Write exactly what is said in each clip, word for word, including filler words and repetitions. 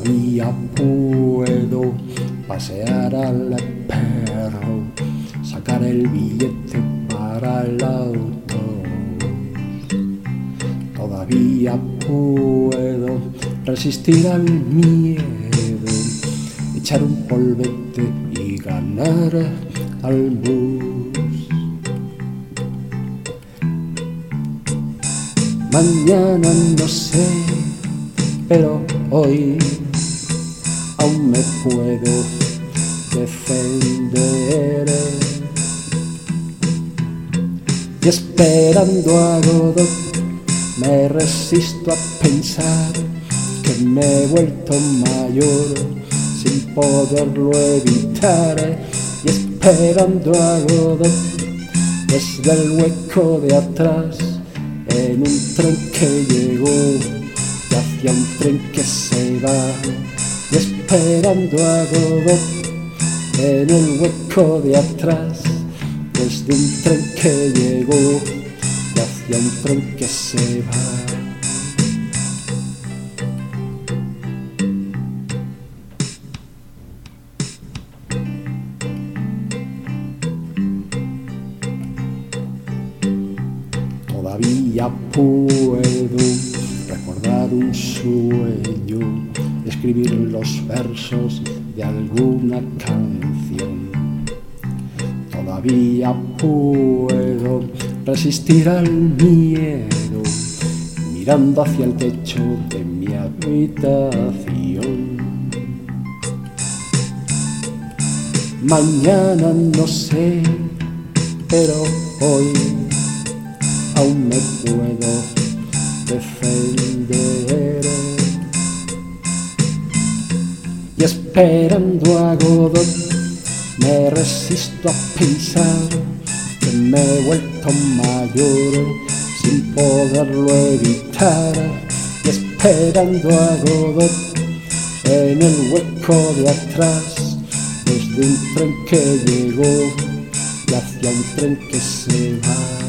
Todavía puedo pasear al perro, sacar el billete para el auto. Todavía puedo resistir al miedo, echar un polvete y ganar al bus. Mañana no sé, pero hoy aún me puedo defender. Y esperando a Godot me resisto a pensar que me he vuelto mayor sin poderlo evitar. Y esperando a Godot desde el hueco de atrás, en un tren que llegó y hacia un tren que se va. Y esperando a Godot en el hueco de atrás, desde un tren que llegó y hacia un tren que se va. Todavía puedo recordar un sueño, escribir los versos de alguna canción. Todavía puedo resistir al miedo, mirando hacia el techo de mi habitación. Mañana no sé, pero hoy aún me puedo defender. Y esperando a Godot me resisto a pensar que me he vuelto mayor sin poderlo evitar. Y esperando a Godot en el hueco de atrás, desde un tren que llegó y hacia un tren que se va.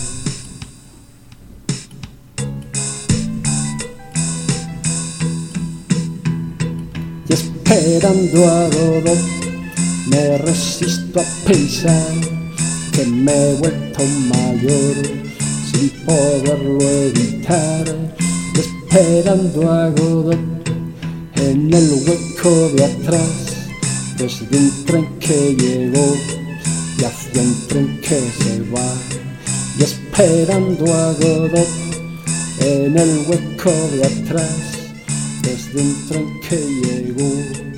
Y esperando a Godot me resisto a pensar que me he vuelto mayor sin poderlo evitar. Y esperando a Godot en el hueco de atrás, desde un tren que llegó y hacia un tren que se va. Y esperando a Godot en el hueco de atrás, desde un tren que llegó